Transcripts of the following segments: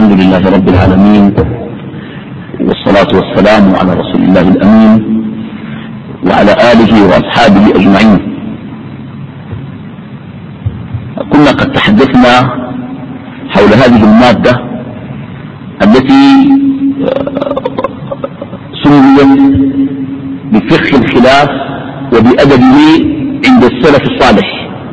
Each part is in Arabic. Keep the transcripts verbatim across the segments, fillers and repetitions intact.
الحمد لله رب العالمين، والصلاة والسلام على رسول الله الأمين وعلى آله وأصحابه أجمعين. كنا قد تحدثنا حول هذه المادة التي سميت بفقه الخلاف وبأدبه عند السلف الصالح.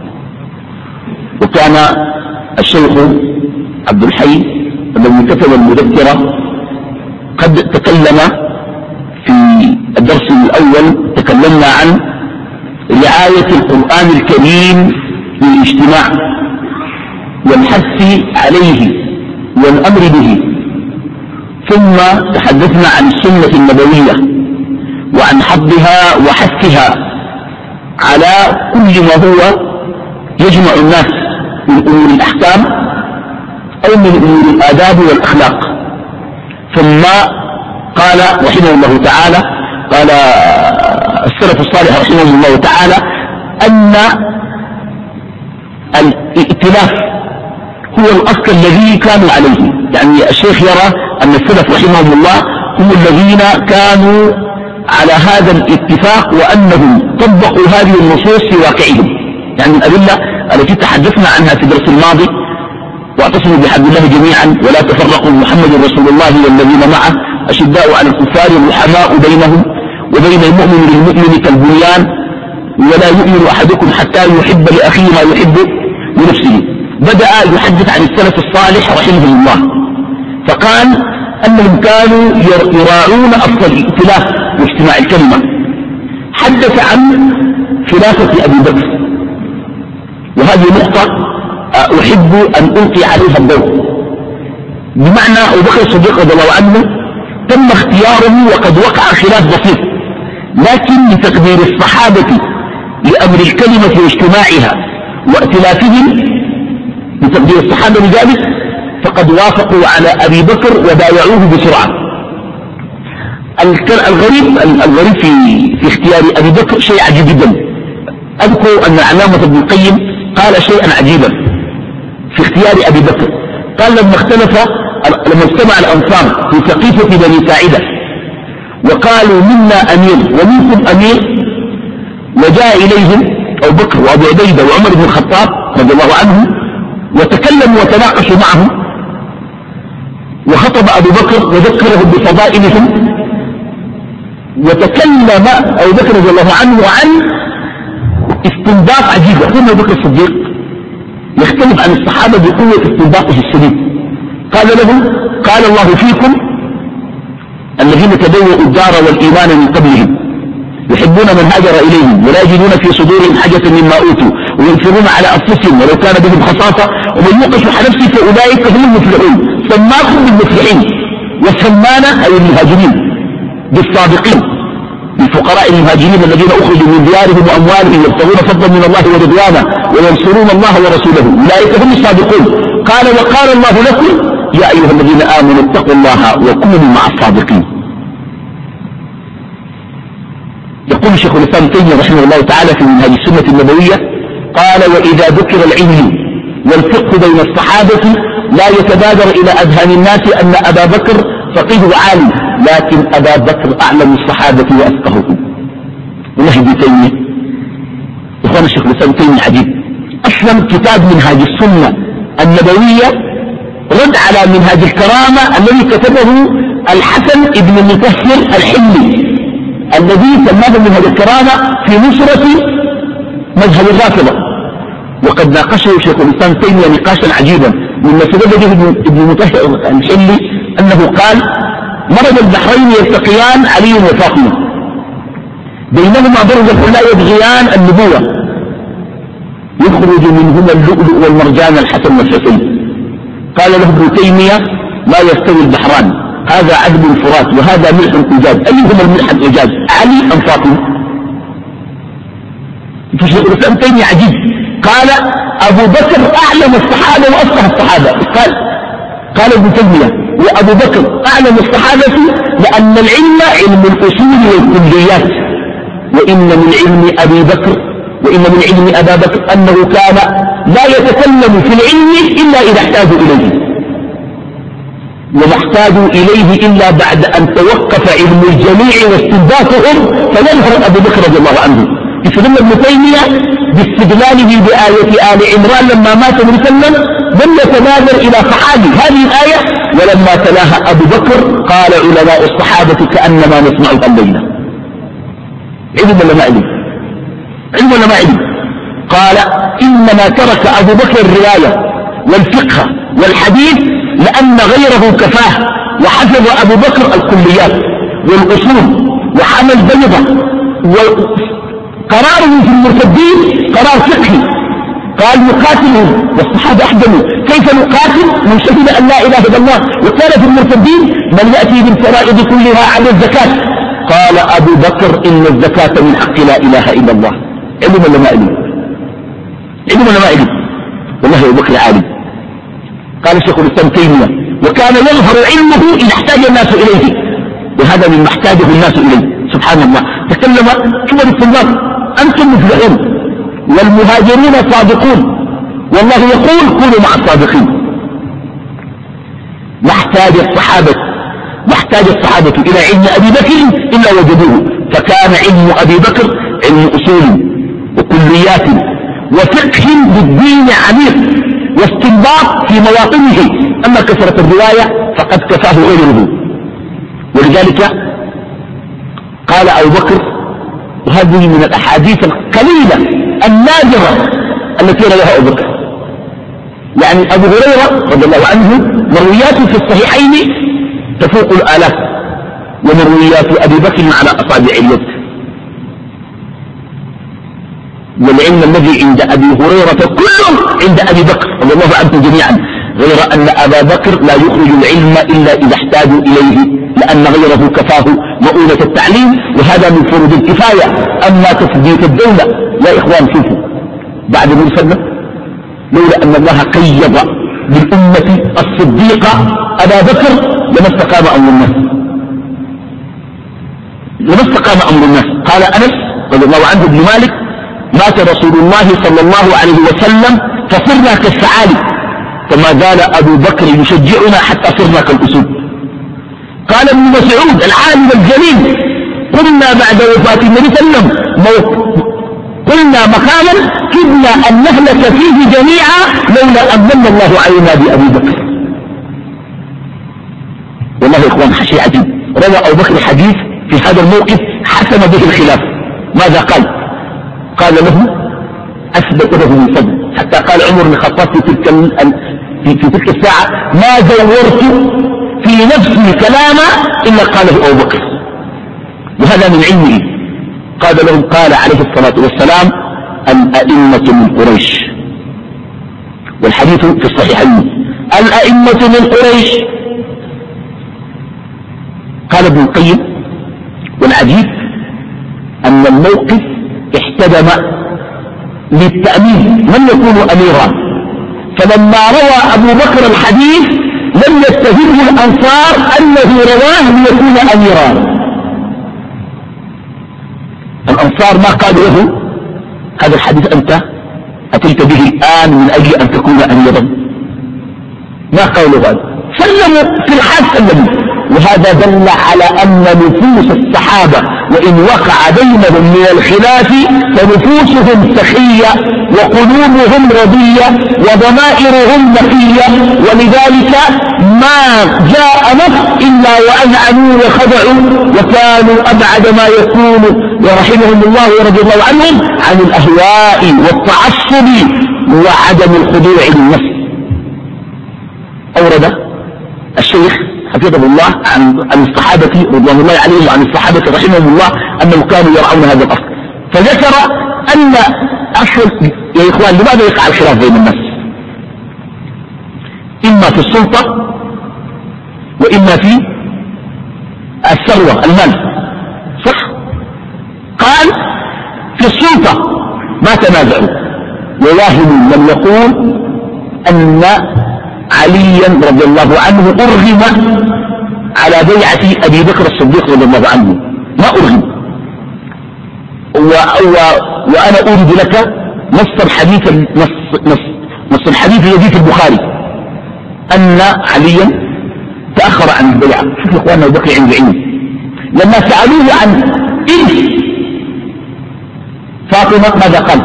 وكان الشيخ عبد الحي الذي كتب المذكرة قد تكلم في الدرس الأول، تكلمنا عن رعاية القرآن الكريم للاجتماع والحث عليه والأمر به، ثم تحدثنا عن السنة النبوية وعن حظها وحثها على كل ما هو يجمع الناس من أمور الأحكام أو من أمور الآداب والأخلاق. ثم قال رحمه الله تعالى، قال السلف الصالح رحمه الله تعالى أن الائتلاف هو الأصل الذي كانوا عليه. يعني الشيخ يرى أن السلف رحمهم الله هم الذين كانوا على هذا الاتفاق، وأنهم طبقوا هذه النصوص في واقعهم. يعني الأدلة التي تحدثنا عنها في الدرس الماضي: واعتصموا بحبل الله جميعا ولا تفرقوا، محمد رسول الله والذين معه أشداء على الكفار رحماء بينهم وبين المؤمن للمؤمن كالبنيان ولا يؤمن أحدكم حتى يحب لأخيه ما يحب لنفسه. بدأ يحدث عن السلف الصالح رحمه الله، فقال أنهم كانوا يراعون أصل الائتلاف واجتماع الكلمة. حدث عن خلافة أبي بكر، وهذه نقطة أحب أن ألقي عليها الضوء. بمعنى أبو بكر الصديق رضي الله عنه تم اختياره وقد وقع خلاف بسيط، لكن لتقدير الصحابة لأمر الكلمة واجتماعها وائتلافهم، لتقدير الصحابة لذلك فقد وافقوا على أبي بكر وبايعوه بسرعة. الغريب الغريب في في اختيار أبي بكر شيء عجيب جدا. أذكر أن علامة ابن القيم قال شيئا عجيبا في اختيار أبي بكر. قال لما اختلف لما اجتمع الأنصار في سقيفة بني ساعدة وقالوا منا أمير ومنكم أمير، وجاء إليهم أبو بكر وأبو عبيدة وعمر بن الخطاب رضي الله عنهم وتكلموا وتناقشوا معهم، وخطب أبو بكر وذكرهم بفضائلهم، وتكلم أبو بكر رضي الله عنه عن استنباط عجيب. يقول أبو بكر الصديق يختلف عن الصحابة بقوة استنباطه الشديد. قال لهم: قال الله فيكم الذين تبوأوا الدار والإيمان من قبلهم يحبون من هاجر إليهم ولا يجدون في صدورهم حاجة مما أوتوا وينفرون على أنفسهم ولو كان بهم خصاصة ومن يوق شح نفسه فأولئك هم المفلحون. سماكم بالمفلحين، وسمانا أي المهاجرين بالصادقين، للفقراء المهاجرين الذين أخرجوا من ديارهم وأموالهم يبتغون فضلا من الله ورضوانه وينصرون الله ورسوله أولئك هم الصادقون. قال: وقال الله لكم يا أيها الذين آمنوا اتقوا الله وكونوا مع الصادقين. يقول شيخ الإسلام ابن تيمية رحمه الله تعالى في منهاج السنة النبوية: قال: وإذا ذكر العلم والفقه بين الصحابة لا يتبادر إلى أذهان الناس أن أبا بكر فقيه وعالم، لكن أبا بكر أعلم الصحابة وأفقههم. والله ابن تيمية إخوان الشيخ الإسلام ابن تيمية عجيب. أصلا كتاب منهاج السنة النبوية رد على منهاج الكرامة الذي كتبه الحسن ابن المطهر الحلي، الذي سماه منهاج الكرامة في نصرة مذهب الرافضة. وقد ناقشه شيخ الإسلام تيمية نقاشا عجيبا، مما سبب به ابن المطهر الحلي أنه قال: مرض البحرين يلتقيان علي وفاطمة، بينهما برزخ لا يبغيان النبوة، يخرج منهما اللؤلؤ والمرجان الحسن والحسين. قال له ابن تيمية: لا يستوي البحران، هذا عذب الفرات وهذا ملح الأجاج، أيهما الملح الأجاج، علي أم فاطمة؟ فشيخ الإسلام تيمية عجيب. قال: أبو بكر أعلم الصحابة وأفقه الصحابة. قال قال ابن تيمية: وأبو بكر أعلم الصحابة لأن العلم علم الأصول والكليات، وإن من علم أبي بكر وإن من علم أبا بكر أنه كان لا يتكلم في العلم إلا إذا احتاج إليه. وما احتاجوا إليه إلا بعد أن توقف علم الجميع واستنباطهم فيظهر أبو بكر رضي الله عنه. يستدل ابن تيمية باستدلاله بآية آل عمران لما مات النبي صلى الله عليه وسلم لم يتبادر إلى صحابي هذه الآية، ولما تلاها أبو بكر قال علماء الصحابة كأنما نسمعها الليلة. علم ولا ما علم؟ علم ولا ما علم؟ قال إنما ترك أبو بكر الرواية والفقه والحديث لأن غيره كفاه، وحفظ أبو بكر الكليات والأصول وحمل بيضة، وقراره في المرتدين قرار فقهي. قال نقاتلهم والصحابة أحدثوا كيف نقاتل من شهد أن لا إله إلا الله، وكان في المرتدين من يأتي بالفرائض كلها على الزكاة. قال أبو بكر إن الزكاة من حق لا إله إلا الله. علم ولا ما علم؟ علم ولا ما علم؟ والله أبو بكر عالم. قال الشيخ الإسلام تيمية وكان يظهر علمه إذا احتاج الناس إليه، وهذا مما احتاجه الناس إليه. سبحان الله. تكلم عمر الصديق أنتم مفلحون والمهاجرون صادقون، والله يقول كونوا مع الصادقين. ما احتاج الصحابة ما احتاج الصحابة إلى علم أبي بكر إلا وجدوه، فكان علم أبي بكر علم أصول وكليات وفقه بالدين عميق واستنباط في مواطنه. أما كثرة الرواية فقد كفاه غيره. ولذلك قال أبو بكر، وهذه من الأحاديث القليلة النادرة التي رواها أبو بكر، يعني أبو هريرة رضي الله عنه مروياته في الصحيحين تفوق الآلاف، ومرويات أبي بكر على أصابع اليد. والعلم الذي عند أبي هريرة كله عند أبي بكر رضي الله عنه جميعا، غير أن أبا بكر لا يخرج العلم إلا إذا احتاجوا إليه، لأن غيره كفاه مؤونة التعليم، وهذا من فروض الكفاية. أما تثبيت الدولة يا إخوان شوفوا بعد النبي صلى الله عليه وسلم لولا أن الله قيض بالأمة الصديقة أبا بكر لما استقام أمر الناس، لما استقام أمر الناس. قال أنس رضي الله عنه بن مالك مات رسول الله صلى الله عليه وسلم فصرنا كالثعالب، فما زال أبو بكر يشجعنا حتى صرنا كالأسود. قال ابن مسعود العالم الجليل قلنا بعد وفاة النبي صلى الله عليه وسلم قلنا مقاما كدنا أن نهلك فيه جميعا لولا أن من الله علينا بأبي بكر. والله يا إخوان شيء عجيب. روى أبو بكر حديث في هذا الموقف حسم به الخلاف. ماذا قال؟ قال له أثبت له من فضل، حتى قال عمر بن الخطاب في تلك في تلك الساعة ما زورت في نفسي كلاما إلا قاله أبو بكر، وهذا من علمه. قال لهم قال عليه الصلاة والسلام الأئمة من قريش، والحديث في الصحيحين الأئمة من قريش. قال ابن القيم والعجيب أن الموقف احتدم للتأمين من يكون أميرا، فلما روى أبو بكر الحديث لم يتهمه الأنصار أنه رواه ليكون أميرا. الأنصار ما قالوا له هذا الحديث أنت أتيت به الآن من أجل أن تكون أميرا، ما قالوا هذا، سلموا في الحال سلموا. وهذا دل على أن نفوس الصحابة وإن وقع بينهم من الخلاف فنفوسهم سخية وقلوبهم رضية وضمائرهم نقية، ولذلك ما جاء نص إلا وأذعنوا وخضعوا وكانوا أبعد ما يكون ورحمهم الله ورضي الله عنهم عن الأهواء والتعصب وعدم الخضوع للنفس. أورد الشيخ حفظه الله عن عن الصحابة رضوان الله عليهم وعن الصحابة رحمهم الله أنهم كانوا يرعون هذا الأصل، فذكر أن أصل يا إخوان لماذا يقع الخلاف بين الناس؟ إما في السلطة وإما في الثروة المال، صح؟ قال في السلطة ما تنازعوا، وواحد لم يقول أن عليا رضي الله عنه أرغم على بيعة أبي بكر الصديق رضي الله عنه، ما أرغم. و... و... وأنا أورد لك نص الحديث نص, نص... نص الحديث الذي في البخاري أن عليا تأخر عن البيعة. شوف إخواننا أبو بكر عنده علم. لما سألوه عن إرث فاطمة ماذا قال؟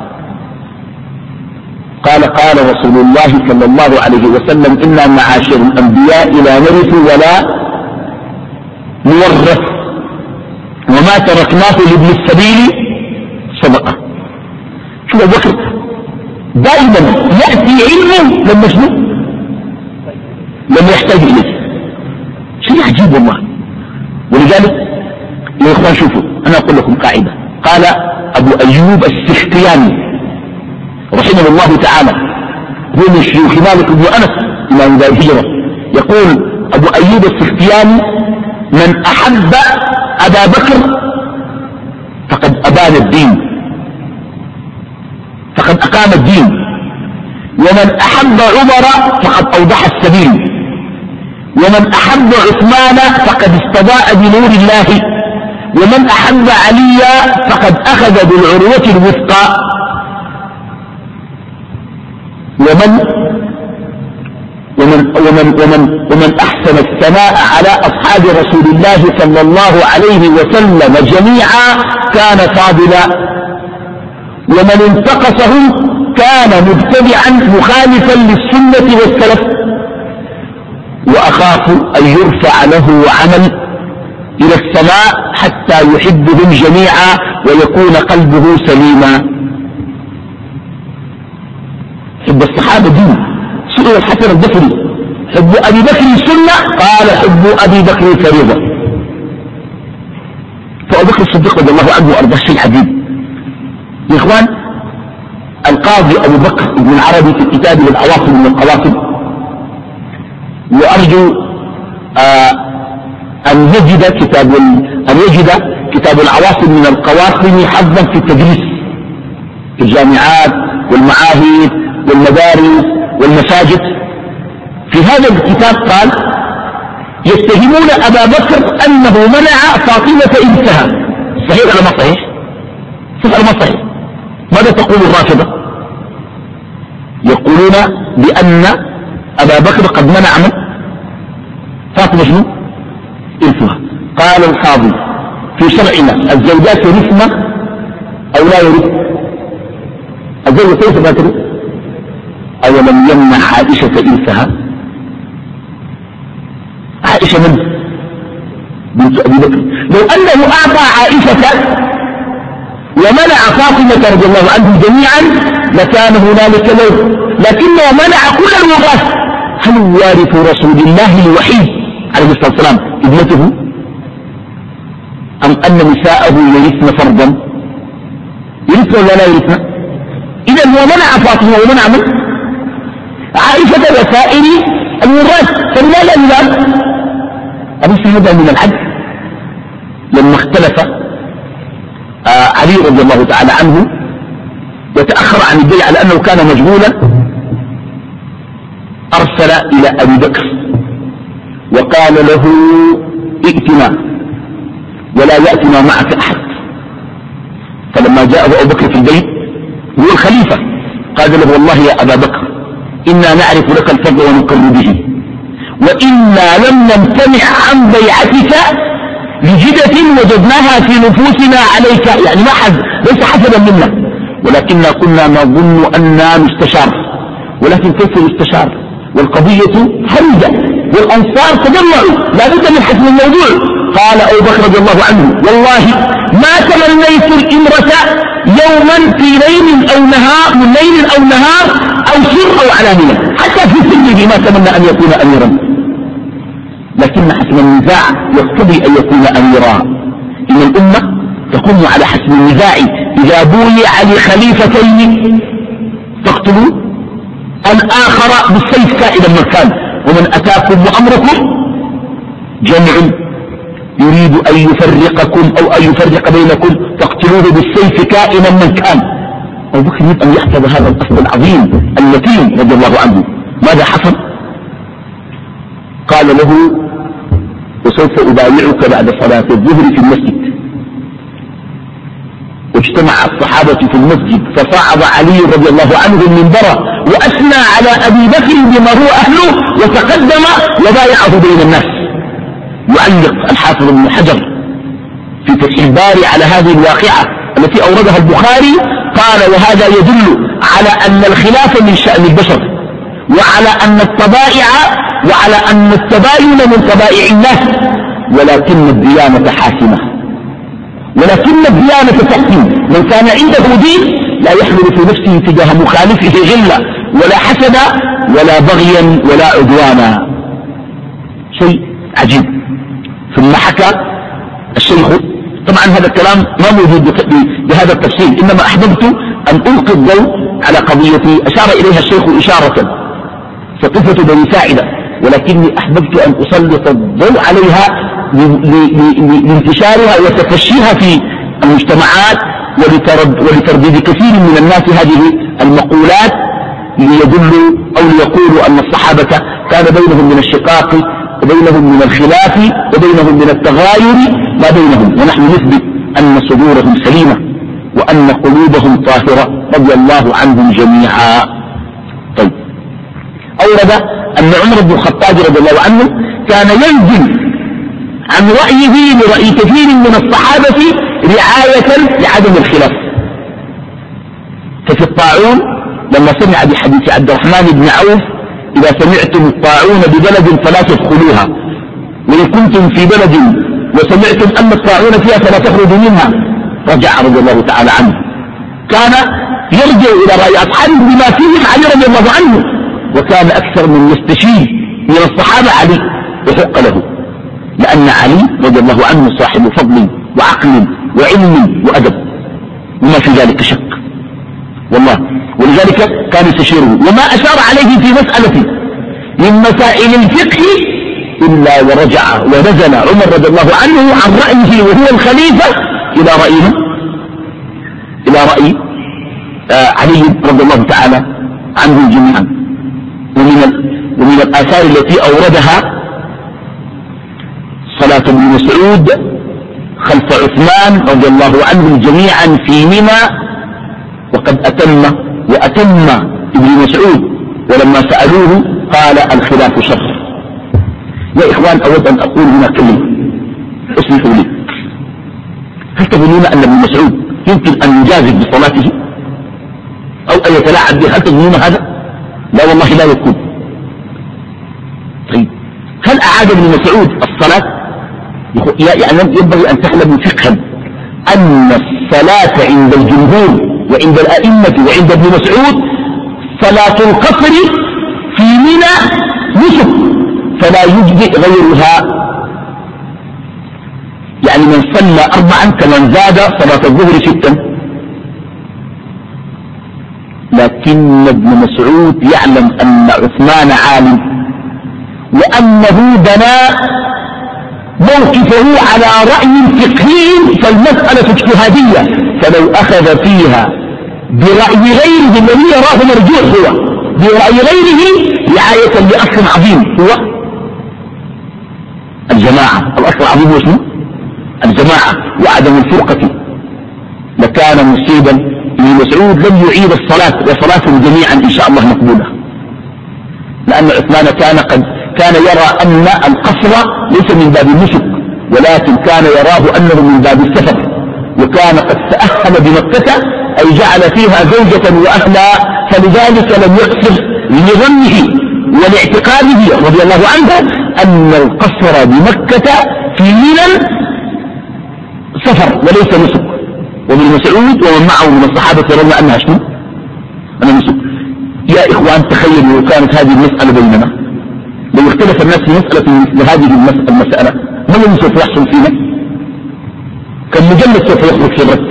قال قال رسول الله صلى الله عليه وسلم إنا معاشر الأنبياء لا نرث ولا نورث وما تركناه لابن السبيل صدقة. شوف أبو بكر دائما يأتي علمه لما شنو؟ لما يحتاج إليه. شيء عجيب والله. ولذلك يا إخوان شوفوا أنا أقول لكم قاعدة. قال أبو أيوب السختياني رحمه الله تعالى هو من شيوخ مالك بن أنس إمام دار الهجرة، يقول أبو أيوب السختياني من أحب أبا بكر فقد أبان الدين، فقد أقام الدين، ومن أحب عمر فقد أوضح السبيل، ومن أحب عثمان فقد استضاء بنور الله، ومن أحب عليا فقد أخذ بالعروة الوثقى، ومن ومن ومن ومن ومن أحسن الثناء على أصحاب رسول الله صلى الله عليه وسلم جميعا كان فاضلا، ومن انتقصهم كان مبتدعا مخالفا للسنة والسلف، وأخاف أن يرفع له عمل إلى السماء حتى يحبهم جميعا ويكون قلبه سليما. حب الصحابة دين. سئل الحسن البصري حب أبي بكر سنة؟ قال حب أبي بكر فريضة. فأبو بكر الصديق رضي الله عنه وأرضاه شيء عجيب يا إخوان. القاضي أبو بكر ابن العربي في كتابه العواصم من القواصم، وأرجو آه أن يجد كتاب أن يجد كتاب العواصم من القواصم حظا في التدريس في الجامعات والمعاهد والمدارس والمساجد. في هذا الكتاب قال يتهمون أبا بكر أنه منع فاطمة إرثها. صحيح ولا ما صحيح؟ صحيح ولا ما صحيح؟ ماذا تقول الرافضة؟ يقولون بأن أبا بكر قد منع من فاطمة شنو؟ إرثها. قال القاضي في شرعنا الزوجات يرثن أو لا يرثن؟ الزوجة كيف لا ترث؟ أولم يمنع عائشة إرثها؟ عائشة من بنت أبي بكر. لو أنه أعطى عائشة ومنع فاطمة رضي الله عنهم جميعا لكان هنالك لون، لكنه منع كل الوراث. هل وارث رسول الله الوحيد عليه الصلاة والسلام ابنته أم أن نساءه يرثن فرضا؟ يرثن ولا لا يرثن؟ إذا هو منع فاطمة ومنع من؟ عائشة وسائر الوراث. فلماذا الإمام أبو سعيد من العدل لما اختلف آه علي رضي الله تعالى عنه وتأخر عن البيعة لأنه كان مجهولا، أرسل إلى أبي بكر وقال له ائتنا ولا يأتنا معك أحد. فلما جاء أبو بكر في البيت هو الخليفة قال له والله يا أبا بكر إنا نعرف لك الفضل ونقر به، وإنا لم نمتنع عن بيعتك لجدة وجدناها في نفوسنا عليك، يعني ما حد ليس حسدا منا، ولكننا كنا نظن أننا نستشار، ولكن كيف نستشار والقضية حرجة والأنصار تجمعوا لا بد من حسم الموضوع. قال أبو بكر رضي الله عنه والله ما تمنيت الإمرة يوما في ليل أو نهار من ليل أو نهار أو سر أو علانية، حتى في سجده ما تمنى أن يكون أميرا، لكن حسم النزاع يقتضي أن يكون أميرا. إن الأمة تقوم على حسم النزاع. إذا بويع لخليفتين تقتلوا الآخر بالسيف كائدا من كان، ومن أتاكم وأمركم جمع يريد أن يفرقكم أو أن يفرق بينكم تقتلوه بالسيف كائنا من كان. أبو بكر يريد أن يحفظ هذا الأصل العظيم المتين رضي الله عنه. ماذا حصل؟ قال له وسوف أبايعك بعد صلاة الظهر في المسجد، واجتمع الصحابة في المسجد فصعد علي رضي الله عنه المنبر وأثنى على أبي بكر بما هو أهله وتقدم وبايعه بين الناس. يعلق الحافظ ابن حجر في فتح الباري على هذه الواقعة التي أوردها البخاري، قال وهذا يدل على أن الخلاف من شأن البشر، وعلى أن الطبائع وعلى أن التباين من طبائع الله، ولكن الديانة حاسمة، ولكن الديانة تحكم. من كان عنده دين لا يحمل في نفسه تجاه مخالفه غلة ولا حسدا ولا بغيا ولا عدوانا. شيء عجيب. ثم حكى الشيخ، طبعا هذا الكلام ما موجود بهذا التفصيل، إنما أحببت أن ألقي الضوء على قضية أشار إليها الشيخ إشارة ثقيفة بني ساعدة، ولكني أحببت أن أسلط الضوء عليها لانتشارها وتفشيها في المجتمعات ولترد ولترديد كثير من الناس هذه المقولات ليدلوا أو ليقولوا أن الصحابة كان بينهم من الشقاق وبينهم من الخلاف وبينهم من التغاير ما بينهم، ونحن نثبت أن صدورهم سليمة وأن قلوبهم طاهرة رضي الله عنهم جميعا. طيب، أورد أن عمر بن الخطاب رضي الله عنه كان ينزل عن رأيه لرأي كثير من الصحابة رعاية لعدم الخلاف. ففي الطاعون لما سمع بحديث عبد الرحمن بن عوف إذا سمعتم الطاعون ببلد فلا تدخلوها، وإن كنتم في بلد وسمعتم أن الطاعون فيها فلا تخرجوا منها، رجع رضي الله تعالى عنه. كان يرجع إلى رأي أصحابه بما فيهم علي رضي الله عنه، وكان أكثر من يستشير من الصحابة علي وحق له، لأن علي رضي الله عنه صاحب فضل وعقل وعلم وأدب وما في ذلك شك والله، ولذلك كان يستشيره. وما أشار عليه في مسألة من مسائل الفقه إلا ورجع ونزل عمر رضي الله عنه عن رأيه وهو الخليفة إلى رأيه إلى رأي آه علي رضي الله تعالى عنه جميعا. ومن, ومن الآثار التي أوردها صلاة ابن مسعود خلف عثمان رضي الله عنهم جميعا في منى، وقد أتم وأتم ابن مسعود، ولما سألوه قال الخلاف شر. يا إخوان، أود أن أقول هنا كلمة، اسمحوا لي. هل تظنون أن ابن مسعود يمكن أن يجازف بصلاته أو أن يتلاعب به؟ هل تظنون هذا؟ لا والله لا يكون. طيب، هل أعاد ابن مسعود الصلاة؟ يعني ينبغي أن تعلموا فقها أن الصلاة عند الجمهور وعند الأئمة وعند ابن مسعود صلاة القصر في منى نسك، فلا يجزئ غيرها. يعني من صلى أربعا كمن زاد صلاة الظهر ستا. لكن ابن مسعود يعلم أن عثمان عالم وأنه بنى موقفه على رأي فقهي، فالمسألة اجتهادية، فلو أخذ فيها برأي غيره الذي يراه مرجوح هو برأي غيره رعاية لأصل عظيم هو الجماعة. الأصل العظيم هو اسمه الجماعة وعدم الفرقة، لكان مصيبا. ابن مسعود لم يعيد الصلاة وصلاتهم جميعا إن شاء الله مقبولة، لأن عثمان كان قد كان يرى أن القصر ليس من باب النسك، ولكن كان يراه أنه من باب السفر، وكان قد تأهل بمكة أي جعل فيها زوجة وأهلا، فلذلك لم يقصر لظنه ولاعتقاده رضي الله عنه أن القصر بمكة في منى سفر وليس نسك. وابن مسعود ومن معه من الصحابة يرون أنها شنو؟ أنها نسك. يا إخوان، تخيلوا لو كانت هذه المسألة بيننا، لو اختلف الناس في مسألة مثل هذه المسألة، ما الذي سوف يحصل فينا؟ كم مجلد سوف يخرج في الرد،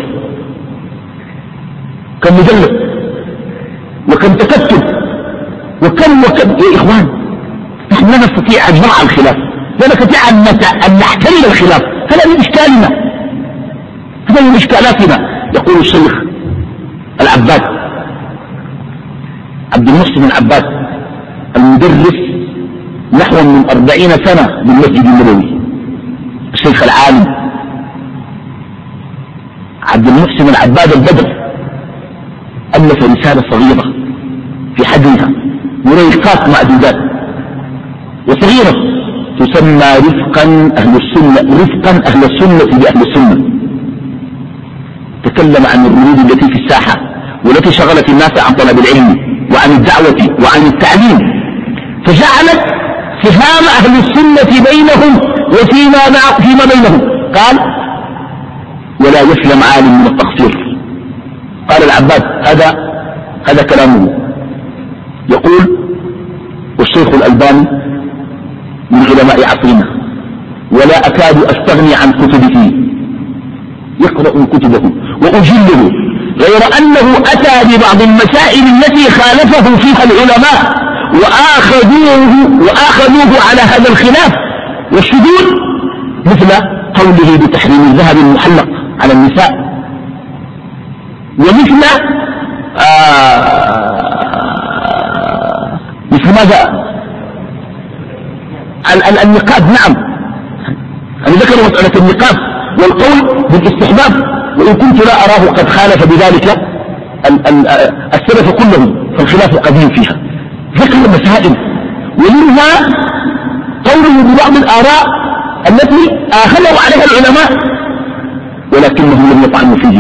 كم مجلد وكم تكتب وكم وكم. يا إخوان، نحن لا نستطيع أن نرعى الخلاف، لا نستطيع أن نحتل الخلاف. هذا من إشكالنا، هذا من إشكالاتنا. يقول الشيخ العباد عبد المحسن العباد المدرس نحو من أربعين سنة بالمسجد النبوي، الشيخ العالم عبد المحسن العباد البدر ألف رسالة صغيرة في حجمها وريقات معدودات وصغيرة تسمى رفقا أهل السنة رفقا أهل السنة بأهل السنة. تكلم عن الردود التي في الساحة والتي شغلت الناس عن طلب العلم وعن الدعوة وعن التعليم، فجعلت سهام أهل السنة بينهم وفيما فيما بينهم. قال ولا يسلم عالم من التقصير. قال العباد هذا هذا كلامه. يقول والشيخ الألباني من علماء عصرنا ولا أكاد أستغني عن كتبه، يقرأ كتبه وأجله، غير أنه أتى ببعض المسائل التي خالفه فيها العلماء وآخذوه, وآخذوه على هذا الخلاف والشذوذ، مثل قوله بتحريم الذهب المحلق على النساء، ومثل آه مثل ماذا النقاب. نعم أنا ذكر مسألة النقاب والقول بالاستحباب، وإن كنت لا أراه قد خالف بذلك السلف كلهم فالخلاف قديم فيها. ذكر مسائل ومنها قوله ببعض الآراء التي آخذوا عليها العلماء ولكنهم لم يطعنوا فيه،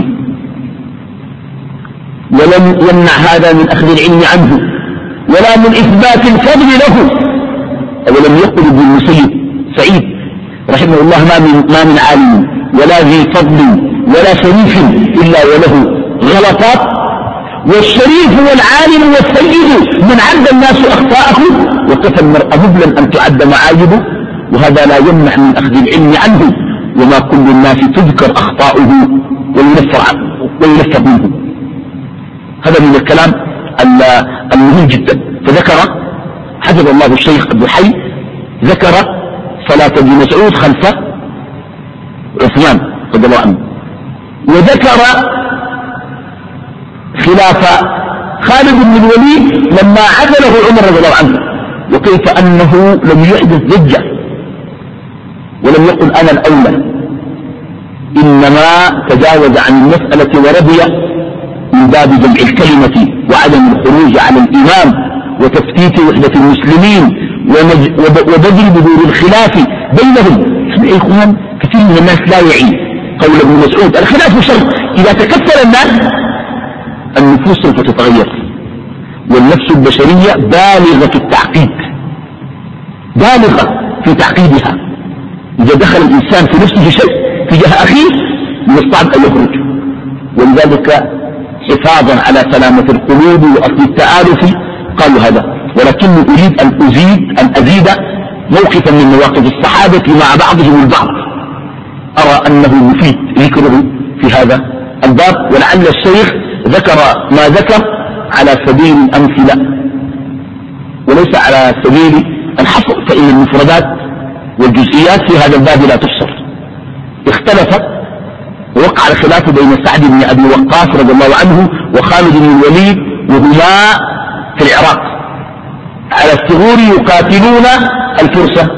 ولم يمنع هذا من أخذ العلم عنه ولا من إثبات الفضل له. ولم يقل ابن المسيب سعيد رحمه الله ما من, ما من عالم ولا ذي فضل ولا شريف إلا وله غلطات، والشريف والعالم والسيد من عد الناس أخطاءه وكفى المرء مبلا أن تعد معايبه، وهذا لا يمنع من أخذ العلم عنه، وما كل الناس تذكر أخطاؤه وينفر منه. هذا من الكلام المهم جدا. فذكر حفظ الله الشيخ ابن الحي ذكر صلاة ابن مسعود خلف عثمان رضي الله عنه، وذكر خلاف خالد بن الوليد لما عزله عمر رضي الله عنه، وكيف أنه لم يحدث ضجة ولم يقل أنا الأولى، إنما تجاوز عن المسألة ورضي من باب جمع الكلمة وعدم الخروج على الإمام وتفتيت وحدة المسلمين وبذل بذور الخلاف بينهم. يا إخوان كثير من الناس لا يعي قول ابن مسعود الخلاف شر، إذا تكثر الناس النفوس سوف تتغير، والنفس البشرية بالغة التعقيد، بالغة في تعقيدها. إذا دخل الإنسان في نفسه شيء تجاه أخيه من الصعب أن يخرج، ولذلك حفاظا على سلامة القلوب وأصل التآلف قالوا هذا. ولكني أريد أن أزيد أن أزيد موقفا من مواقف الصحابة مع بعضهم البعض، أرى أنه مفيد ذكره في هذا الباب، ولعل الشيخ ذكر ما ذكر على سبيل الأمثلة وليس على سبيل الحصر، فإن المفردات والجزئيات في هذا الباب لا تحصر. اختلف ووقع الخلاف بين سعد بن أبي وقاص رضي الله عنه وخالد بن الوليد وهما في العراق على الثغور يقاتلون الفرسة،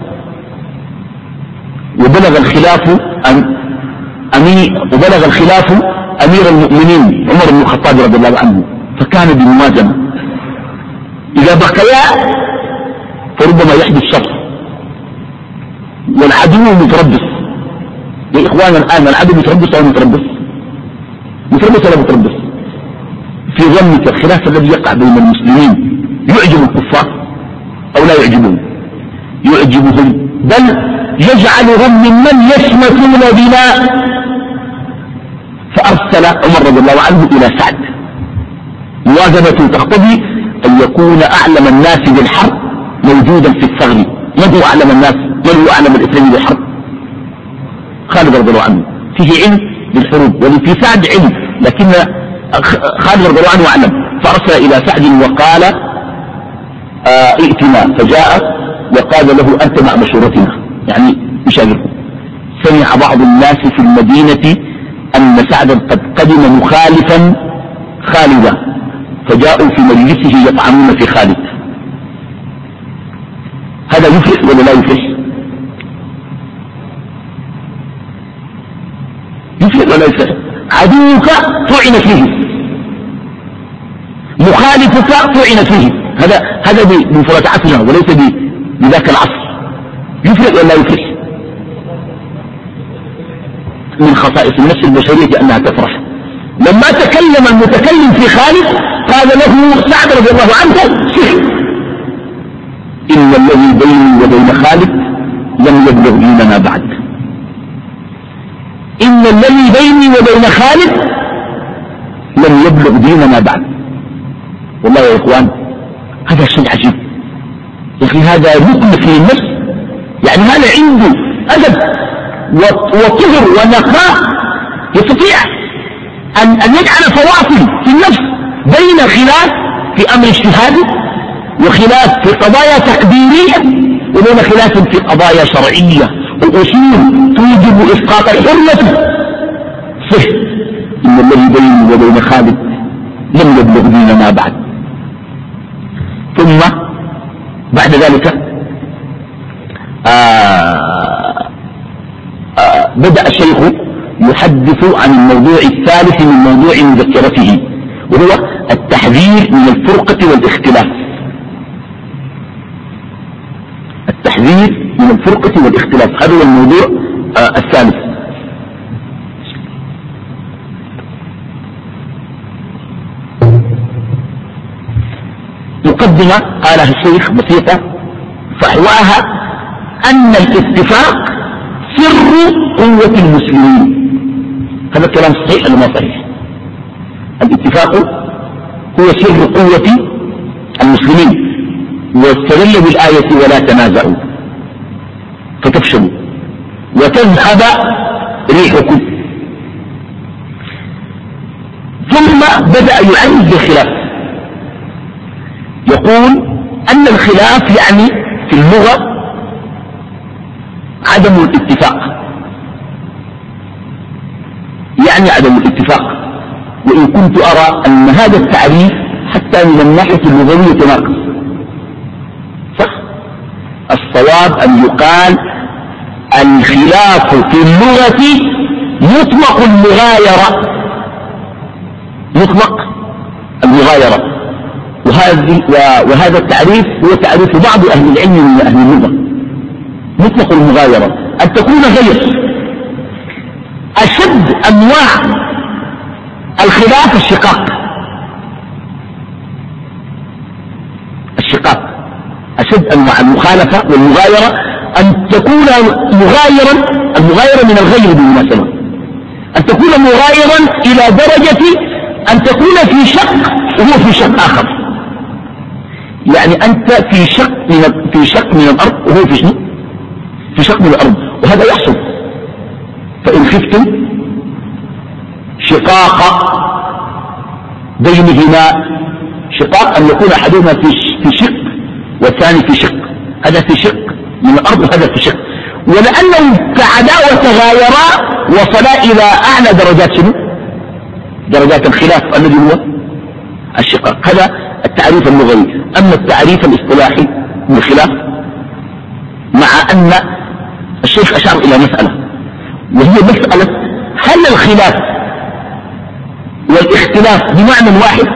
وبلغ الخلاف أن أمي وبلغ الخلاف أمير المؤمنين عمر بن الخطاب رضي الله عنه، فكان بموازنة إذا بقيا فربما يحدث شر والعدو متربص. يا إخوانا الآن العدو متربص أو متربص؟ متربص ولا متربص؟ في ظنك الخلاف الذي يقع بين المسلمين يعجب الكفار أو لا يعجبهم؟ يعجبهم، بل يجعلهم ممن يشمتون بنا. فأرسل عمر رضي الله عنه إلى سعد، موازنة تقتضي أن يكون أعلم الناس بالحرب موجودا في الثغر. من هو أعلم الناس؟ من هو أعلم الإسلام بالحرب؟ خالد رضي الله عنه فيه علم بالحروب، وفي سعد علم، لكن خالد رضي الله عنه أعلم. فأرسل إلى سعد وقال آه ائتنا، فجاء وقال له أنت مع مشورتنا، يعني يشاوركم. سمع بعض الناس في المدينة أن سعدا قد قدم مخالفا خالدا، فجاءوا في مجلسه يطعنون في خالد. هذا يفرح ولا لا يفرح؟ يفرح ولا يفرح؟ عدوك طعن فيه، مخالفك طعن فيه. هذا هذا بمفردات عصرنا وليس بذاك العصر. يفرق ولا يفرق؟ من خصائص النفس البشرية أنها تفرح. لما تكلم المتكلم في خالد قال له سعد رضي الله عنه سحر، إن الذي بيني وبين خالد لم يبلغ ديننا بعد. إن الذي بيني وبين خالد لم يبلغ ديننا بعد. والله يا إخوان هذا شيء عجيب يا أخي، هذا ركن في النفس، يعني هذا عنده أدب وطهر ونقاء يستطيع أن, أن يجعل فواصل في النفس بين خلاف في أمر اجتهادي وخلاف في قضايا تقديرية وبين خلاف في قضايا شرعية وأصول توجب إسقاط الحرمة. صح، إن الذي بيني وبين خالد لم يبلغ ديننا بعد. ثم بعد ذلك آه آه بدأ الشيخ يحدث عن الموضوع الثالث من موضوع مذكرته، وهو التحذير من الفرقة والاختلاف. التحذير من الفرقة والاختلاف هذا هو الموضوع آه الثالث. مقدمة قالها الشيخ بسيطة فحواها أن الاتفاق سر قوة المسلمين. هذا الكلام صحيح ولا ما صحيح؟ الاتفاق هو سر قوة المسلمين، واستدل بالآية ولا تنازعوا فتفشلوا وتذهب ريحكم. ثم بدأ يعرض الخلاف، يقول أن الخلاف يعني في اللغة عدم الاتفاق، يعني عدم الاتفاق. وإن كنت أرى أن هذا التعريف حتى من الناحية اللغوية تناقض. صح؟ الصواب أن يقال الخلاف في اللغة مطلق المغايرة، مطلق المغايرة. وهذه وهذا التعريف هو تعريف بعض أهل العلم من أهل اللغة. مطلق المغايرة أن تكون غير. أشد أنواع الخلاف الشقاق، الشقاق أشد أنواع المخالفة والمغايرة أن تكون مغايرا، المغايرة من الغير بالمناسبة، أن تكون مغايرا إلى درجة أن تكون في شق وهو في شق آخر. يعني أنت في شق من في شق من الأرض وهو في شنو؟ في شق من الأرض، وهذا يحصل. فإن خفتم شقاق بينهما، شقاق أن يكون أحدهما في في شق والثاني في شق، هذا في شق من الأرض وهذا في شق، ولأنهم تعدا وتغايرا وصلا إلى أعلى درجات شنو؟ درجات الخلاف الذي هو الشقاق. هذا التعريف اللغوي. أما التعريف الاصطلاحي للخلاف، مع أن الشيخ أشار إلى مسألة، وهي مسألة هل الخلاف والاختلاف بمعنى واحد؟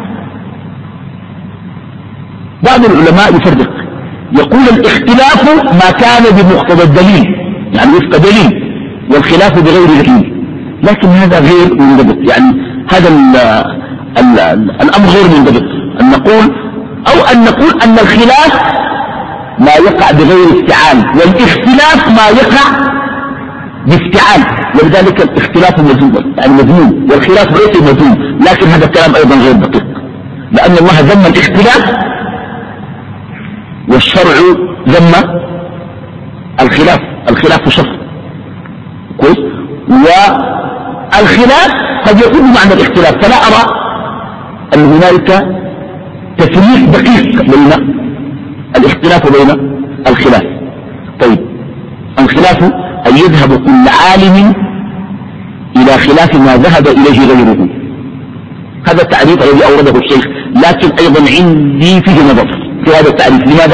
بعض العلماء يفرق، يقول الاختلاف ما كان بمقتضى الدليل، يعني وفق دليل، والخلاف بغير دليل. لكن هذا غير منضبط، يعني هذا ال ال ال الأمر غير منضبط. أن نقول أو أن نقول أن الخلاف ما يقع بغير افتعال، والاختلاف ما يقع بافتعال، ولذلك الاختلاف مذموم، يعني مذموم، والخلاف ليس مذموم. لكن هذا الكلام أيضا غير دقيق، لأن الله ذم الاختلاف والشرع ذم الخلاف. الخلاف شر كويس، والخلاف قد يكون بمعنى الاختلاف، فلا أرى أن هنالك تفريق دقيق بين الاختلاف وبين الخلاف. طيب، الخلاف أن يذهب كل عالم إلى خلاف ما ذهب إليه غيره. هذا التعريف الذي أورده الشيخ، لكن أيضا عندي فيه نظر في هذا التعريف. لماذا؟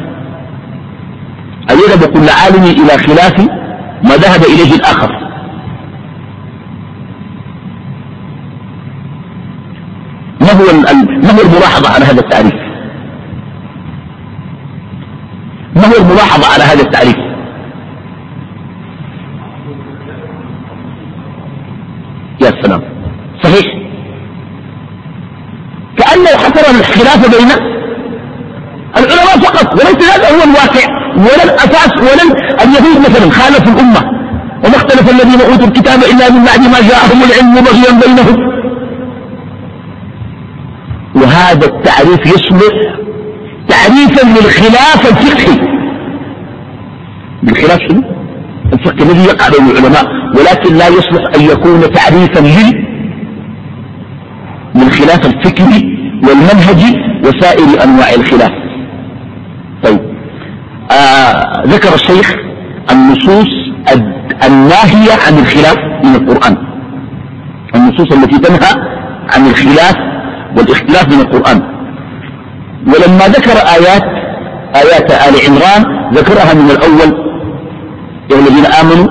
أن يذهب كل عالم إلى خلاف ما ذهب إليه الآخر. هو ما هو الملاحظة على هذا التعريف؟ ما هو الملاحظة على هذا التعريف؟ يا سلام، صحيح، كأنه حصر الخلاف بين العلماء فقط، وليس هذا هو الواقع ولا الأساس، ولا اليهود مثلا خالفوا الأمة وما اختلف الذين أوتوا الكتاب إلا من بعد ما جاءهم العلم بغيا بينهم. وهذا التعريف يصبح تعريفا للخلاف الفقهي، بالخلاف شنو؟ الفقه الذي يقع بين العلماء، ولكن لا يصلح أن يكون تعريفا لل للخلاف الفكري والمنهجي وسائر أنواع الخلاف. طيب، آه ذكر الشيخ النصوص الناهية عن الخلاف من القرآن، النصوص التي تنهى عن الخلاف والاختلاف من القرآن. ولما ذكر آيات آيات آل عمران ذكرها من الأول، يا الذين آمنوا،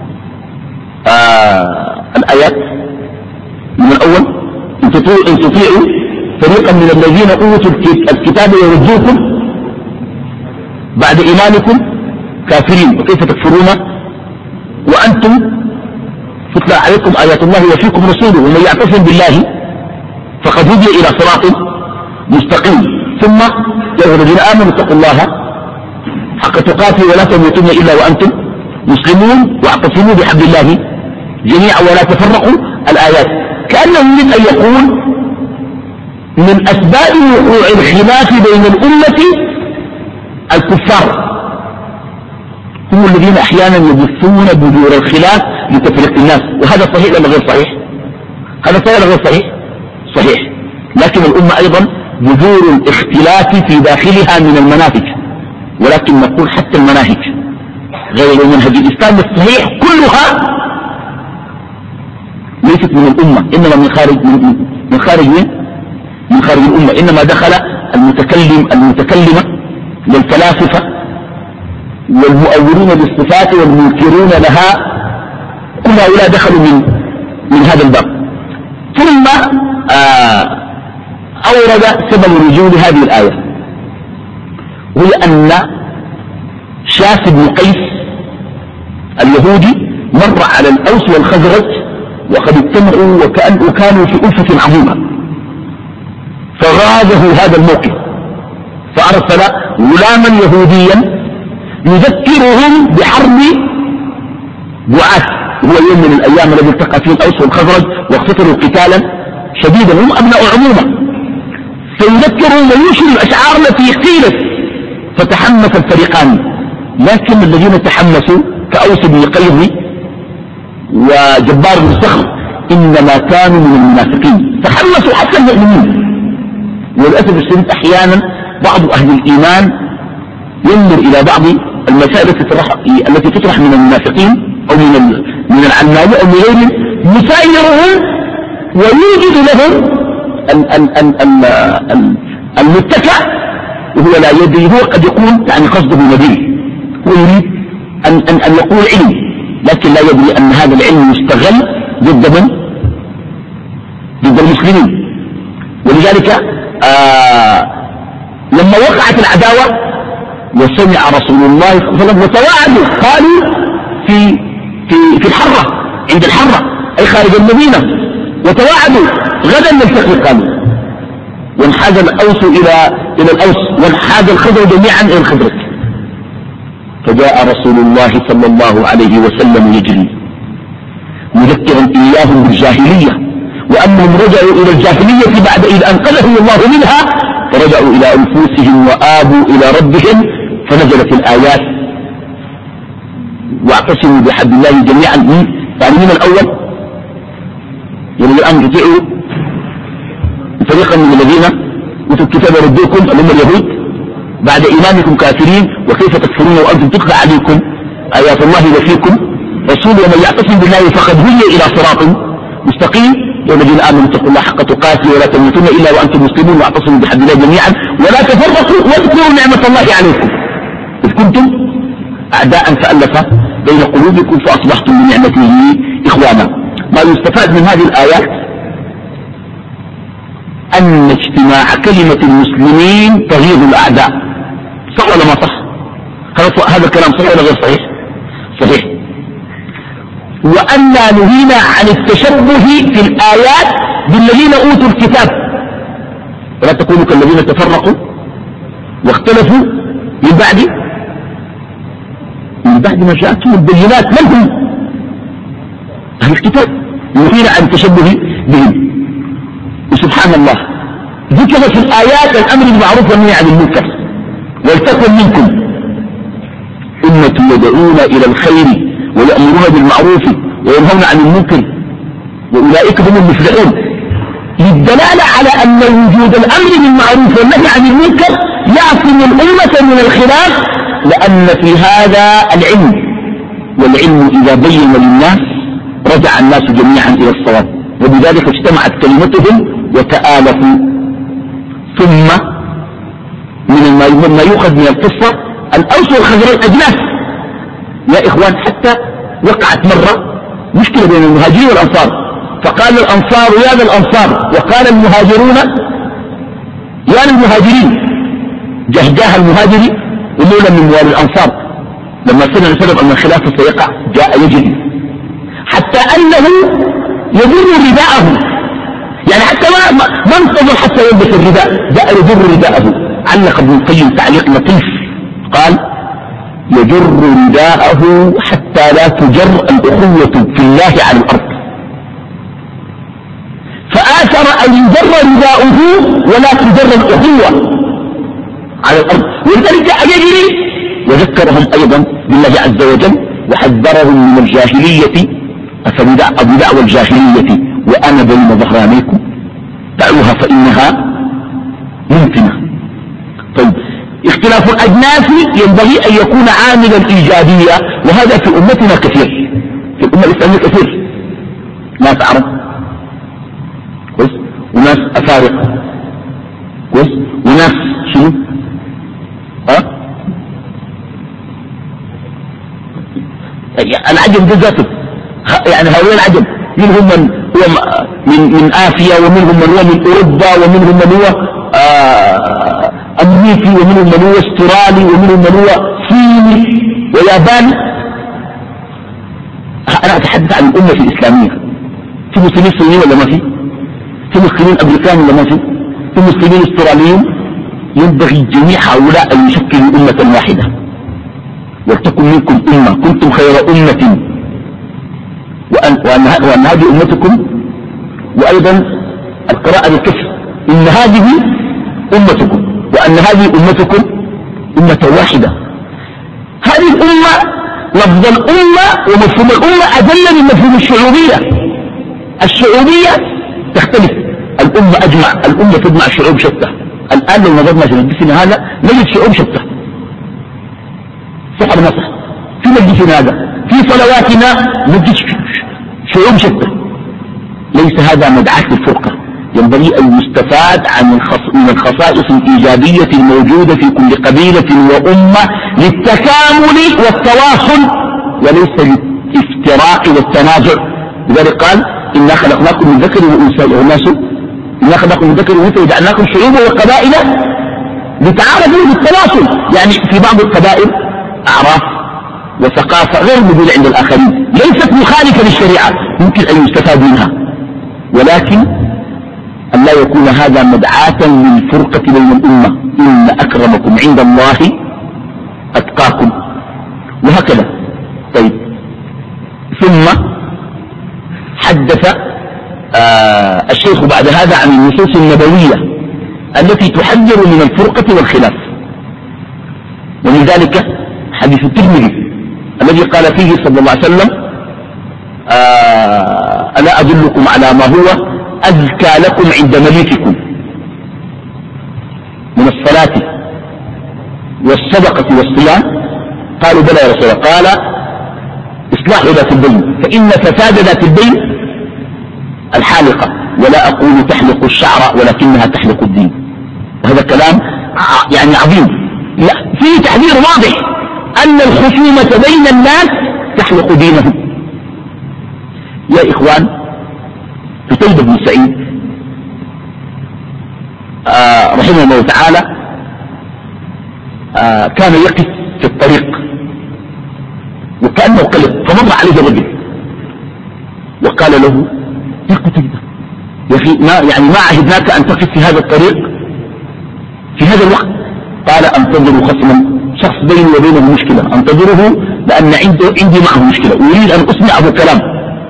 آه الآيات من الأول، إن تطيعوا فريقا من الذين أوتوا الكتاب يردوكم بعد إيمانكم كافرين، وكيف تكفرون وأنتم تتلى عليكم آيات الله وفيكم رسوله ومن يعتصم بالله فقد هدي إلى صراط مستقيم. ثم يا أيها الذين آمنوا اتقوا الله حق تقاته ولا تموتن إلا وأنتم مسلمون واعتصموا بحبل الله جميعا ولا تفرقوا. الآيات كأنه يريد أن يقول من أسباب وقوع الخلاف بين الأمة الكفار، هم الذين أحيانا يبثون بذور الخلاف لتفريق الناس. وهذا صحيح ولا غير صحيح؟ هذا صحيح ولا غير صحيح؟ صحيح. لكن الأمة أيضا بذور الاختلاف في داخلها من المناهج، ولكن نقول حتى المناهج غير منهج الإسلام الصحيح كلها ليست من الأمة، إنما من خارج من, من خارج من, من خارج الأمة. إنما دخل المتكلم المتكلمة والفلاسفة والمؤولون بالصفات والمنكرون لها، كل هؤلاء دخلوا من من هذا الباب. ثم آه أورد سبب نزول هذه الآية، وهي أن شاس بن قيس اليهودي مر على الأوس والخزرج وقد اجتمعوا وكأن كانوا في ألفة عظيمة، فغاضه هذا الموقف فأرسل غلاما يهوديا يذكرهم بحرب بعاث، هو يوم من الأيام الذي التقى فيه الأوس والخزرج واقتتلوا قتالا شديدا، هم أبناء عمومة، فيذكرهم وينشر الأشعار التي قيلت، فتحمس الفريقان. لكن الذين تحمسوا كأوس بن قيظ وجبار بن صخر إنما كانوا من المنافقين، تحمسوا حتى المؤمنين. وللأسف الشديد أحيانا بعض أهل الإيمان ينظر إلى بعض المسائل التي تطرح من المنافقين أو من من العناوين أو من غيرهم يسايرهم ويوجد لهم المتكع، وهو لا يدري، هو قد يكون يعني قصده نبيل، هو يريد أن, أن, أن يقول علم، لكن لا يدري أن هذا العلم يستغل ضد من؟ ضد المسلمين. ولذلك آه لما وقعت العداوة وسمع رسول الله صلى الله عليه وسلم وتواعدوا، قالوا في في في الحرة، عند الحرة أي خارج المدينة، وتواعدوا غدا نلتقي، قالوا، وانحاز الأوس إلى إلى الأوس وانحاز الخزرج جميعا إلى الخزرج. فجاء رسول الله صلى الله عليه وسلم يجري مذكرا إياهم بالجاهلية، وأنهم رجعوا إلى الجاهلية بعد إذ أنقذهم الله منها، فرجعوا إلى أنفسهم وآبوا إلى ربهم، فنزلت الآيات واعتصموا بحبل الله جميعا. من يعني من الأول يريد الآن تطيعوا فريقا من الذين أوتوا الكتاب يردوكم اللي هم اليهود بعد إيمانكم كافرين، وكيف تكفرون وأنتم تتلى عليكم آيات الله وفيكم رسول، ومن يعتصم بالله فقد هدي إلى صراط مستقيم. يا الذين آمنوا اتقوا الله حق تقاته ولا تموتن إلا وأنتم مسلمون واعتصموا بحبل الله جميعا ولا تفرقوا واذكروا نعمة الله عليكم إذ كنتم أعداء فألف بين قلوبكم فأصبحتم بنعمته إخوانا. ما يستفاد من هذه الآيات أن اجتماع كلمة المسلمين تغيظ الأعداء. صح ولا ما صح؟ هذا الكلام صحيح ولا غير صحيح؟ صحيح. وأننا نهينا عن التشبه في الآيات بالذين أوتوا الكتاب، ولا تكونوا كالذين تفرقوا واختلفوا من بعد من بعد ما جاءتهم البينات. من هم؟ أهل الكتاب. نهينا عن التشبه بهم. وسبحان الله ذكر في الآيات الأمر بالمعروف والنهي عن المنكر. ولتكن منكم أمة يدعون إلى الخير ويأمرون بالمعروف وينهون عن المنكر وأولئك هم المفلحون، للدلالة على أن وجود الأمر بالمعروف والنهي عن المنكر يعصم الأمة من الخلاف، لأن في هذا العلم، والعلم إذا بين للناس رجع الناس جميعا إلى الصواب، وبذلك اجتمعت كلمتهم وتآلفوا. ثم من ما يؤخذ من القصة الأوس والخزرج أجناس يا إخوان، حتى وقعت مرة مشكلة بين المهاجرين والأنصار، فقال الأنصار يا ذا الأنصار، وقال المهاجرون يا للمهاجرين. جهجاه المهاجري ولولا من موالي الأنصار لما سمع سبب أن الخلافة سيقع جاء يجري، حتى أنه يدر رداءه، يعني حتى ما ما انتظر حتى يلبس الرداء، جاء يجر رداءه. علق ابن القيم تعليق لطيف قال يجر رداءه حتى لا تجر الأخوة في الله على الأرض، فآثر أن يجر رداءه ولا تجر الأخوة على الأرض. ولذلك جاء يجري وذكرهم أيضا بالله عز وجل وحذرهم من الجاهلية، أبو دعوى الجاهلية وأنا بين ظهرانيكم دعوها فإنها ممكنة. طيب اختلاف الأجناس ينبغي أن يكون عاملا إيجابيا، وهذا في أمتنا كثير، في الأمة الإسلامية كثير، ناس عرب كويس وناس أفارقة كويس وناس شنو ها العجم ذاته، يعني هؤلاء العجم منهم من هو من من آسيا، ومنهم من هو من أوروبا، ومنهم من هو آه أمريكي، ومنهم من هو استرالي، ومنهم من هو صيني وياباني. أنا أتحدث عن الأمة الإسلامية. في مسلمين صينيين ولا ما في؟ في مسلمين أمريكان ولا ما في؟ في مسلمين استراليين. ينبغي جميع هؤلاء أن يشكلوا أمة واحدة. ولتكن منكم أمة كنتم خير أمة، وأن, وأن, وأن هذه أمتكم. وأيضا القراءة بالكسر إن هذه أمتكم، وأن هذه أمتكم أمة واحدة. هذه الأمة لفظ الأمة ومفهوم الأمة أدل من مفهوم الشعوبية. الشعوبية تختلف، الأمة أجمع، الأمة تجمع شعوب شتى. الآن لو نظرنا في مجلسنا هذا نجد شعوب شتى، صح ولا ما صح؟ في مجلسنا هذا في صلواتنا نجد شعوب شتى. ليس هذا مدعاة للفرقة، ينبغي أن يستفاد عن من الخصائص الإيجابية الموجودة في كل قبيلة وأمة للتكامل والتواصل، وليس للافتراء والتنازع. لذلك قال إنا خلقناكم من ذكر وأنثى، والناس إنا خلقناكم من ذكر وأنثى وجعلناكم شعوبا وقبائل لتعارفوا بالتواصل. يعني في بعض القبائل أعراف وثقافة غير موجودة عند الآخرين، ليست مخالفة للشريعة، يمكن أن يستفاد منها، ولكن أن لا يكون هذا مدعاة للفرقة بين الأمة. إن أكرمكم عند الله أتقاكم، وهكذا. طيب ثم حدث آه الشيخ بعد هذا عن النصوص النبوية التي تحذر من الفرقة والخلاف، ومن ذلك حديث الترمذي الذي قال فيه صلى الله عليه وسلم آه ألا أدلكم على ما هو أزكى لكم عند مليككم من الصلاة والصدقة والصيام؟ قالوا بلى يا رسول الله. قال إصلاح ذات البين، فإن فساد ذات البين الحالقة، ولا أقول تحلق الشعر ولكنها تحلق الدين. وهذا كلام يعني عظيم، لا فيه تحذير واضح أن الخصومة بين الناس تحلق دينهم. يا إخوان قتيبة بن سعيد آه رحمه الله تعالى آه كان يقف في الطريق وكأنه قلب، فمر عليه رجل وقال له يا قتيبة يا أخي ما يعني ما عهدناك أن تقف في هذا الطريق في هذا الوقت. قال أنتظر خصما، شخص بيني وبينه مشكلة أنتظره لأن عنده عندي معه مشكلة أريد أن أسمعه كلام.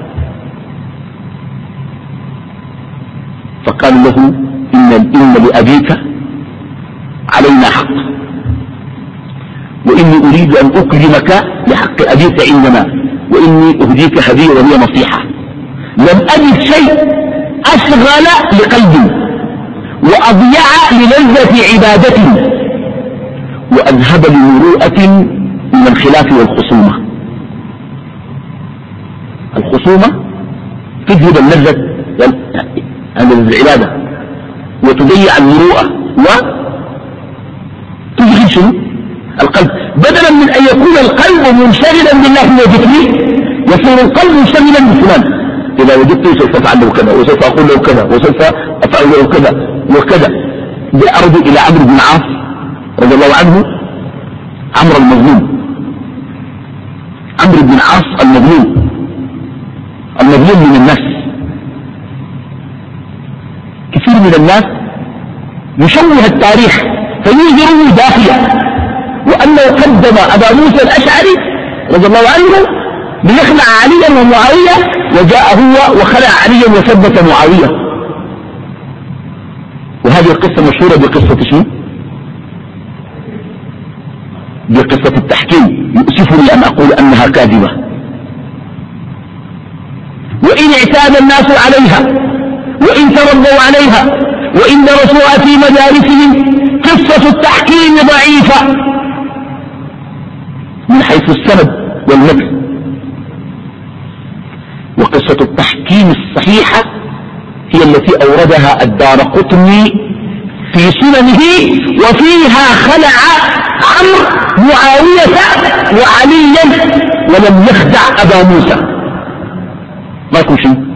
فقال له إن, إن لأبيك علينا حق، وإني أريد أن أكرمك لحق أبيك عندنا، وإني أهديك هدية وهي نصيحة. لم أجد شيء أشغل لقلبي وأضيع للذة عبادتي وأذهب لمروءة من الخلاف والخصومة. الخصومة تذهب اللذة العبادة وتضيع المروءة وتذهب شنو القلب. بدلا من أن يكون القلب منشغلا بالله وذكره يصير القلب منشغلا بفلان، إذا وجدته سوف أفعل له كذا وسوف أقول له كذا وسوف أفعل له كذا وكذا. جاء رجل إلى عمرو بن العاص رضي الله عنه، عمرو المظلوم، عمرو بن العاص المظلوم المظلوم من الناس. كثير من الناس يشوه التاريخ فينذره داخله، وأنه قدم أبا موسى الأشعري رضي الله عنه ليخلع عليا ومعاوية، وجاء هو وخلع عليا وثبت معاوية. وهذه القصة مشهورة بقصة شنو؟ بقصة التحكيم. يؤسفني أن أقول أنها كاذبة، وإن اعتاد الناس عليها وإن تربوا عليها وإن درسوها في مدارسهم قصة التحكيم ضعيفة من حيث السند والمتن، وقصة التحكيم الصحيحة هي التي أوردها الدارقطني في سننه، وفيها خلع عمرو معاوية وعليا ولم يخدع أبا موسى. ما يكون شيء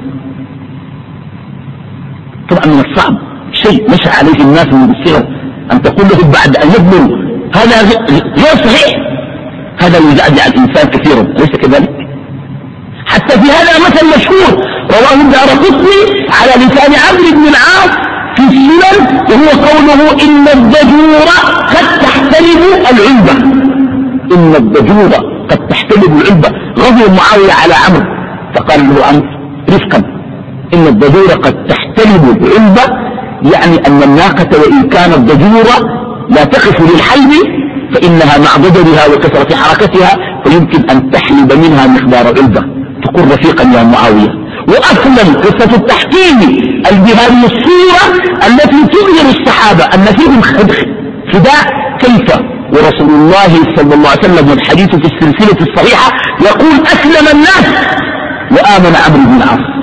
طبعا من الصعب شيء مشى عليه الناس من الصغر أن تقول له بعد أن يبلغ هذا غير صحيح، هذا يزعزع الإنسان كثيرا، أليس كذلك؟ حتى في هذا مثل مشهور رواه الدارقطني على لسان عمرو بن العاص في السنن، وهو قوله إن الدجور قد تحتلب العلبة. إن الدجور قد تحتلب العلبة. غضب معاوية على عمرو فقال له عمرو رفقا إن الدجور قد تحتلب العلبة، يعني أن الناقة وإن كانت دجورة لا تقف للحلب فإنها مع ضجرها وكثرة حركتها فيمكن أن تحلب منها مقدار علبة. تكون رفيقا يا معاوية. وأصلا قصة التحكيم بهذه الصورة التي تظهر الصحابة أن فيهم خداع كيف، ورسول الله صلى الله عليه وسلم والحديث في السلسلة الصحيحة يقول أسلم الناس وآمن عمرو بن العاص.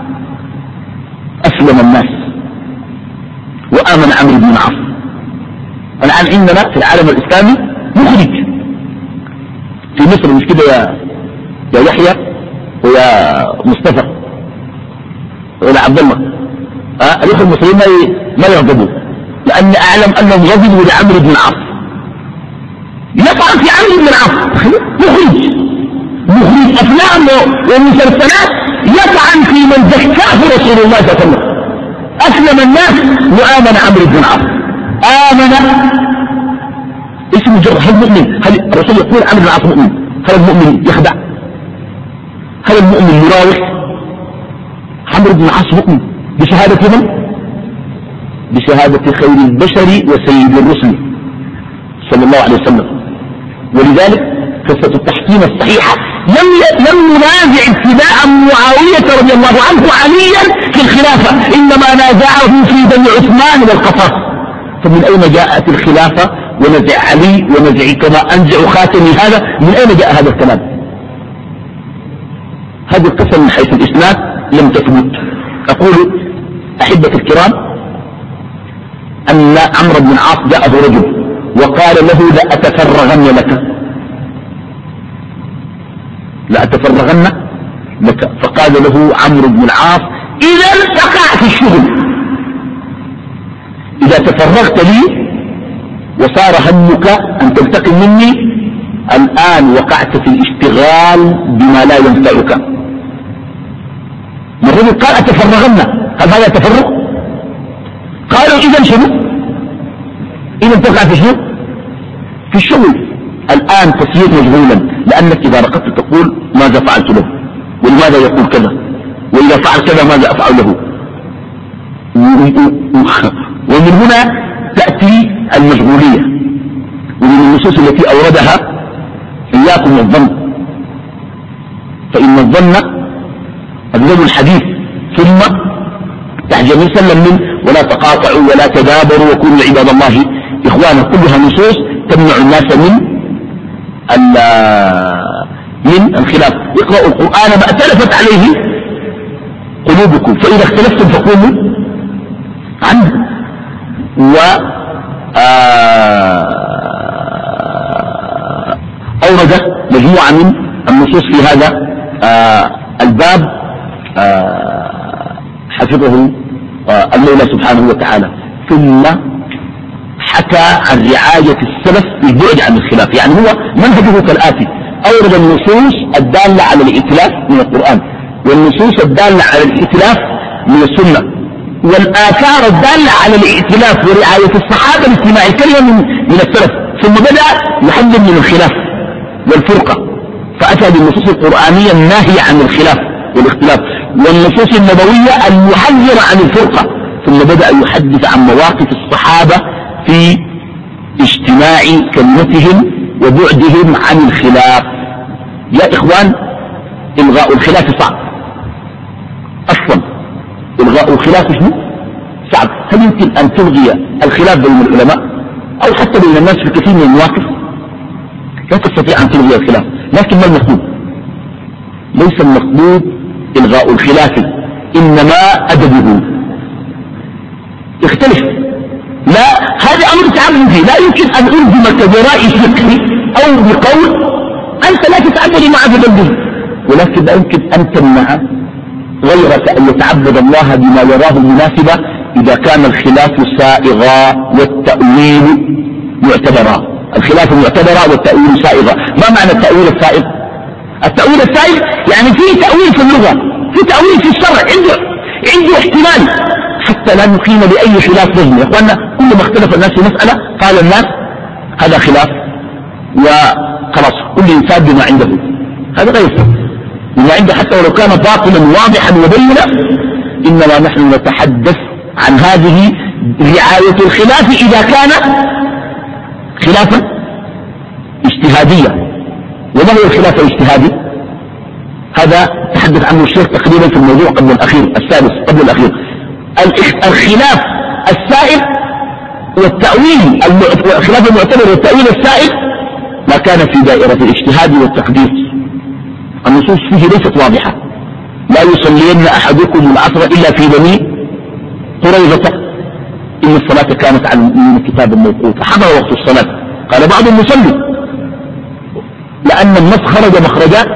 أسلم الناس وآمن عمرو بن العاص. الآن عندنا في العالم الإسلامي مخرج في مصر، مش كده يا يا يحيى ويا مصطفى ويا عبد الله؟ ها الإخوة المسلمين ما يغضبوا، لأن أعلم أنهم غضبوا لعمرو بن العاص. يطعن في عمرو بن العاص، مخرج مخرج أفلام ومسلسلات يطعن في من زكاه رسول الله صلى الله عليه وسلم. أسلم الناس وآمن عمرو بن العاص. آمن اسم جر. هل مؤمن؟ هل الرسول يقول عمرو بن العاص مؤمن؟ هل المؤمن يخدع؟ هل المؤمن يراوح؟ عمرو بن العاص مؤمن بشهادة من؟ بشهادة خير البشر وسيد الرسل صلى الله عليه وسلم. ولذلك قصة التحكيم الصحيحة لم لم ينازع ابتداء معاوية رضي الله عنه عليا في الخلافة، إنما نازعه في بني عثمان والقصاص. فمن أين جاءت الخلافة ونزع علي ونزع كما أنزع خاتمي هذا؟ من أين جاء هذا الكلام؟ هذه القصة من حيث الإسناد لم تثبت. أقول أحبة الكرام أن عمرو بن العاص جاءه رجل وقال له لأتفرغن لك لأتفرغن لك فقال له عمرو بن العاص إذا تقع في الشغل إذا تفرغت لي وصار همك أن تنتقم مني، الآن وقعت في الاشتغال بما لا ينفعك. الرجل قال أتفرغن، هل هذا تفرغ؟ قالوا إذا شنو؟ إذا تقع في شنو؟ في الشغل. الآن تصير مشغولا، لأنك إذا رقدت تقول ماذا فعلت له، ولماذا يقول كذا، وإذا فعل كذا ماذا أفعل له. ومن هنا تأتي المشغولية. ومن النصوص التي أوردها إياكم الظن، فإن الظن أكذب الحديث، ثم تحت جميع سلم من ولا تقاطعوا ولا تدابروا وكونوا عباد الله إخوانا. كلها نصوص تمنع الناس من من الخلاف. اقرأوا القرآن ما ائتلفت عليه قلوبكم، فإذا اختلفتم فقولوا عنه. و أورد مجموعة من النصوص في هذا الباب حفظه المولى سبحانه وتعالى. ثم حكى عن رعاية السلف بالبعد عن الخلاف. يعني هو منهجه كالآتي: أورد النصوص الدالة على الائتلاف من القرآن، والنصوص الدالة على الائتلاف من السنة، والآثار الدالة على الائتلاف ورعاية الصحابة لاستماع الكلمة من, من السلف. ثم بدأ يحذر من الخلاف والفرقة، فأتى بالنصوص القرآنية الناهية عن الخلاف والاختلاف، والنصوص النبوية المحذرة عن الفرقة. ثم بدأ يحدث عن مواقف الصحابة في اجتماع كلمتهم وبعدهم عن الخلاف. يا إخوان، إلغاء الخلاف صعب أصلا. إلغاء الخلاف شنو؟ صعب. هل يمكن أن تلغي الخلاف بين العلماء أو حتى بين الناس في كثير من المواقف؟ لا تستطيع أن تلغي الخلاف. لكن ما المطلوب؟ ليس المطلوب إلغاء الخلاف، إنما أدبه. اختلف، لا، هذا أمر تعبد فيه. لا يمكن أن ألزمك برأي فقهي أو بقول أنت لا تتعبد معه بقلبه، ولكن لا يمكن أن تمنع غيرك أن يتعبد الله بما يراه مناسبا إذا كان الخلاف سائغا والتأويل معتبرا. الخلاف معتبرا والتأويل سائغا. ما معنى التأويل السائغ؟ التأويل السائغ يعني فيه تأويل في اللغة، في تأويل في الشرع، عنده عنده احتمال، حتى لا نقيم بأي خلاف ذهني. يا اخوانا، كل ما اختلف الناس في مسألة قال الناس هذا خلاف، وخلاص كل إنسان بما عنده. هذا لا يصح. بما عنده حتى ولو كان باطلا واضحا وبينا، إنما نحن نتحدث عن هذه رعاية الخلاف إذا كان خلافا اجتهاديا. وما هو الخلاف الاجتهادي؟ هذا تحدث عنه الشيخ تقريبا في الموضوع قبل الأخير، السادس قبل الأخير. الخلاف السائغ والتأويل، الخلاف المعتبر والتأويل السائغ ما كان في دائرة الاجتهاد والتقدير. النصوص فيه ليست واضحة. لا يصلين أحدكم العصر إلا في بني قريظة إن الصلاة كانت على المؤمنين كتابا موقوتا. حضر وقت الصلاة. قال بعضهم يصلي لأن النص خرج مخرج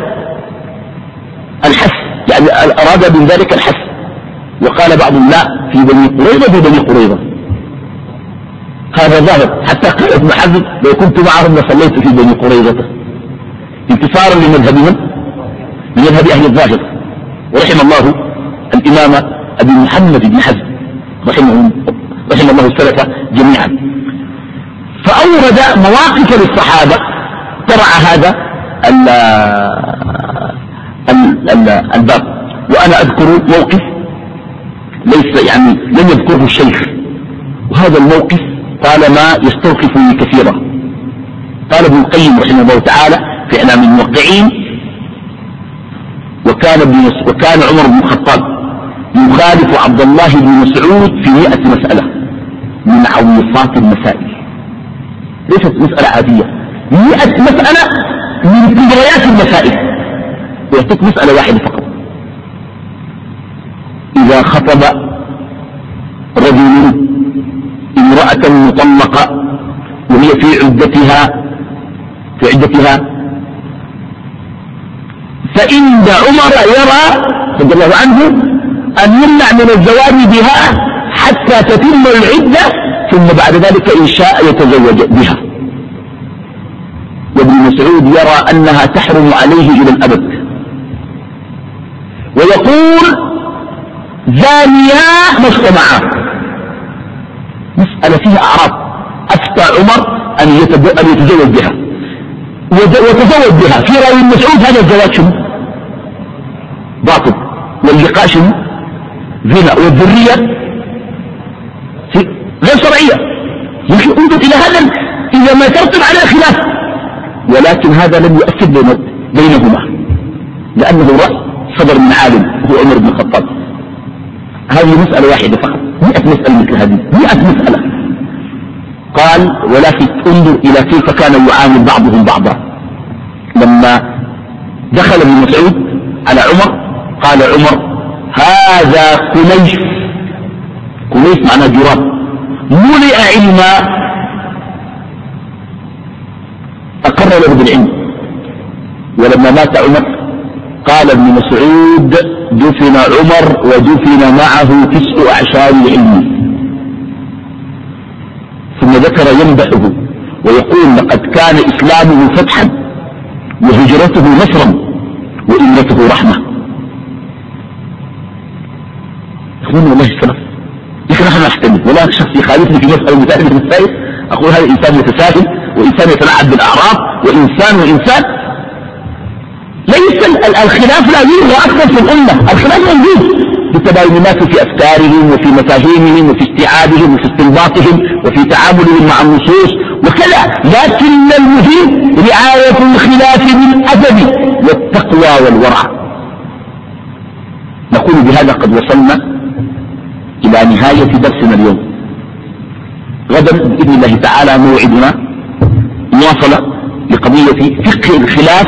الحث، يعني أراد من ذلك الحث. وقال بعضهم لا، في بني قريظة في بني قريظة. هذا ظاهر. حتى قال ابن حزم لو كنت معهم لصليت في بني قريظة، انتصارا لمذهب من؟ لمذهب أهل الظاهر. ورحم الله الإمام أبي محمد بن حزم رحمه, رحم الله السلف جميعا. فأورد مواقف للصحابة ترعى هذا ال ال ال الباب. وأنا أذكر موقف ليس يعني لم يذكره الشيخ، وهذا الموقف طالما يستوقفني كثيرا. قال ابن القيم رحمه الله تعالى في إعلام الموقعين: وكان, وكان عمر بن الخطاب يخالف عبد الله بن مسعود في مئة مسألة من عويصات المسائل. ليست مسألة عادية، مئة مسألة من كبريات المسائل. ويعطيك مسألة واحدة فقط: إذا خطب رجل امرأة مطلقة وهي في عدتها في عدتها فإن عمر يرى رضي الله عنه أن يمنع من الزواج بها حتى تتم العدة، ثم بعد ذلك إن شاء يتزوج بها. وابن مسعود يرى أنها تحرم عليه إلى الأبد، ويقول زانيا ما اجتمعا. مسألة فيها أعراض. أفتى عمر أن يتزوج بها وتزوج بها. في رأي مسعود هذا الزواج شنو؟ باطل، واللقاء شنو؟ زنا، والذرية غير شرعية. لكن انظر إلى هذا إذا ما ترتب على خلاف، ولكن هذا لم يؤثر بينهما لأنه رأي صدر من عالم هو عمر بن الخطاب. هذه مسألة واحدة فقط، مئة مسألة مثل هذه، مئة مسألة. قال ولكن انظر إلى كيف كان يعامل بعضهم بعضا. لما دخل ابن مسعود على عمر قال عمر هذا كنيس، كنيس معناه جراب، ملئ علما أقر له بالعلم. ولما مات عمر قال ابن مسعود دفن عمر ودفن معه تسع أعشار العلم. ثم ذكر يمدحه ويقول لقد كان إسلامه فتحا وهجرته نصرا وإمرته رحمة. يقول والله السلام، لكن نحن نحتمل ولا شخص يخالفني في مسألة متعددة المسائل أقول هذا إنسان يتساهل وإنسان يتلاعب بالأعراض وإنسان وإنسان. ليس الخلاف لا يلغى أكثر في الأمة، الخلاف موجود بتباين الناس في أفكارهم وفي مفاهيمهم وفي استيعابهم وفي استنباطهم وفي تعاملهم مع النصوص وكذا، لكن المهم رعاية الخلاف بالأدب والتقوى والورع. نقول بهذا قد وصلنا إلى نهاية درسنا اليوم. غدا بإذن الله تعالى موعدنا مواصلة لقضية فقه الخلاف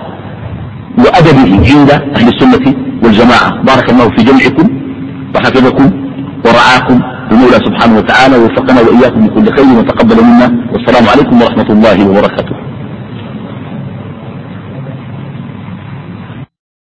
وأدبه عند أهل السنة والجماعة. بارك الله في جمعكم وحفظكم ورعاكم المولى سبحانه وتعالى، ووفقنا وإياكم لكل خير وتقبل منا، والسلام عليكم ورحمة الله وبركاته.